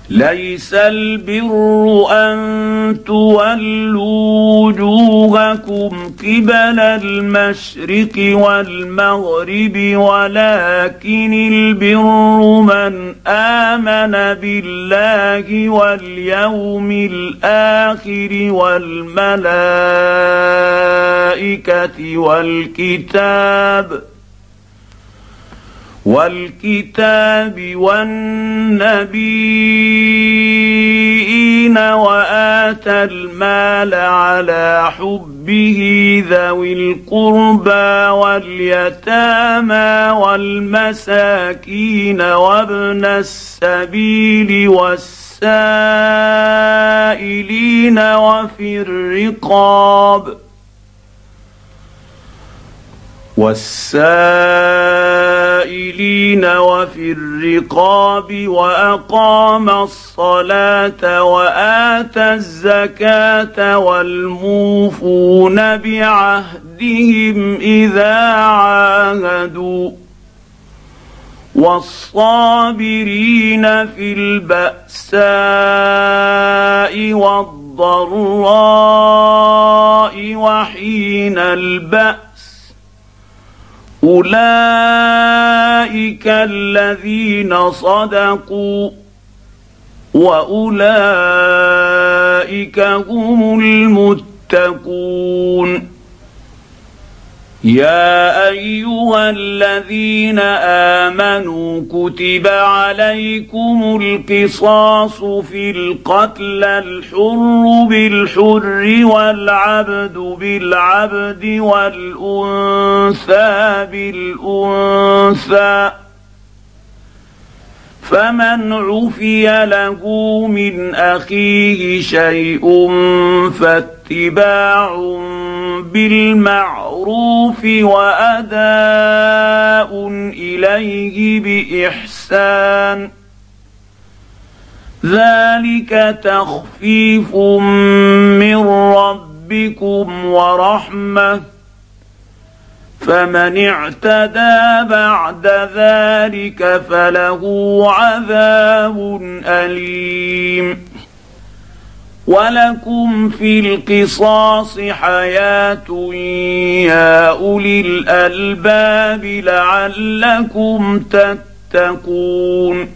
ليس البر أن تولوا وجوهكم قبل المشرق والمغرب ولكن البر من آمن بالله واليوم الآخر والملائكة والكتاب والنبيين وآتى المال على حبه ذوي القربى واليتامى والمساكين وابن السبيل والسائلين وفي الرقاب وأقام الصلاة وآتى الزكاة والموفون بعهدهم إذا عاهدوا والصابرين في البأساء والضراء وحين البأس أولئك الذين صدقوا وأولئك هم المتقون. يا أيها الذين آمنوا كتب عليكم القصاص في القتلى الحر بالحر والعبد بالعبد والأنثى بالأنثى فمن عفي له من أخيه شيء فاتباع بالمعروف وأداء إليه بإحسان ذلك تخفيف من ربكم ورحمة فمن اعتدى بعد ذلك فله عذاب أليم. ولكم في القصاص حياة يا أولي الألباب لعلكم تتقون.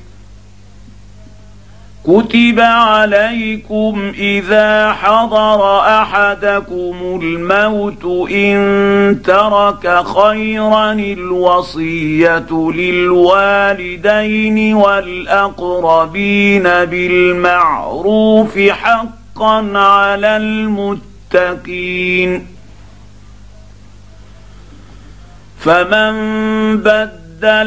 كتب عليكم إذا حضر أحدكم الموت إن ترك خيرا الوصية للوالدين والأقربين بالمعروف حقا على المتقين. فمن بدله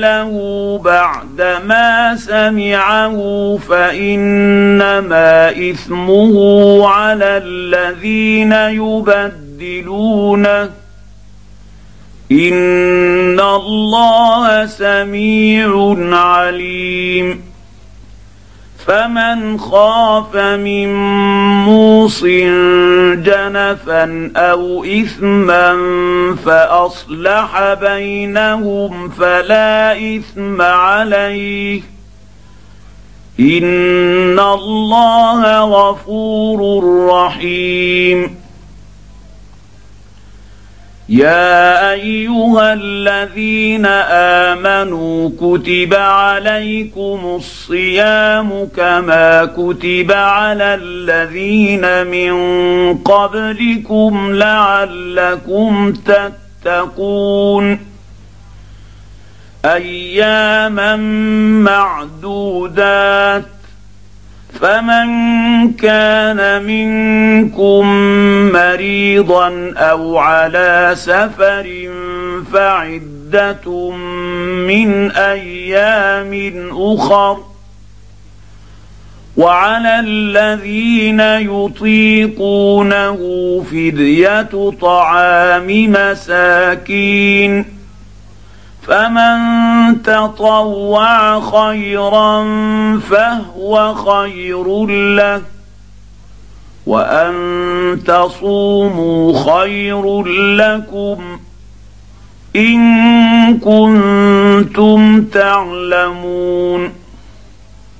بعدما سمعه فإنما إثمه على الذين يبدلونه إن الله سميع عليم. فمن خاف من موص جنفا أو إثما فأصلح بينهم فلا إثم عليه إن الله غفور رحيم. يا أيها الذين آمنوا كتب عليكم الصيام كما كتب على الذين من قبلكم لعلكم تتقون. أياما معدودات فمن كان منكم مريضا أو على سفر فعدة من أيام أخر وعلى الذين يطيقونه فدية طعام مساكين فمن تطوع خيرا فهو خير له وأن تصوموا خير لكم إن كنتم تعلمون.